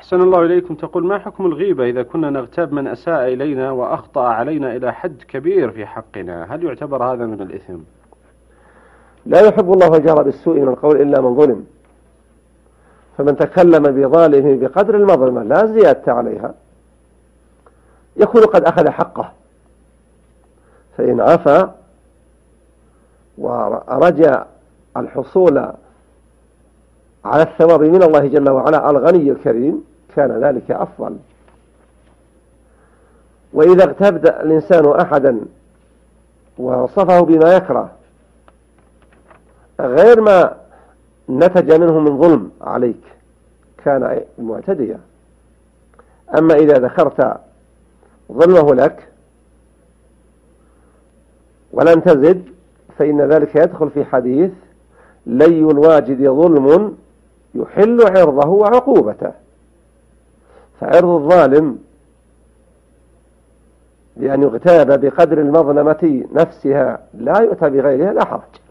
أحسن الله إليكم. تقول: ما حكم الغيبة إذا كنا نغتاب من أساء إلينا وأخطأ علينا إلى حد كبير في حقنا؟ هل يعتبر هذا من الإثم؟ لا يحب الله الجهر بالسوء من القول إلا من ظلم، فمن تكلم بظالمه بقدر المظلمة لا زيادة عليها يكون قد أخذ حقه، فإن عفا ورجى الحصول على الثواب من الله جل وعلا الغني الكريم كان ذلك أفضل. وإذا اغتاب الإنسان أحدا ووصفه بما يكره غير ما نتج منه من ظلم عليك كان معتديا. أما إذا ذكرت ظلمه لك ولن تزد فإن ذلك يدخل في حديث: لي الواجد ظلم يحل عرضه وعقوبته. فعرض الظالم بأن يغتاب بقدر المظلمة نفسها لا يؤتى بغيرها لا حرج.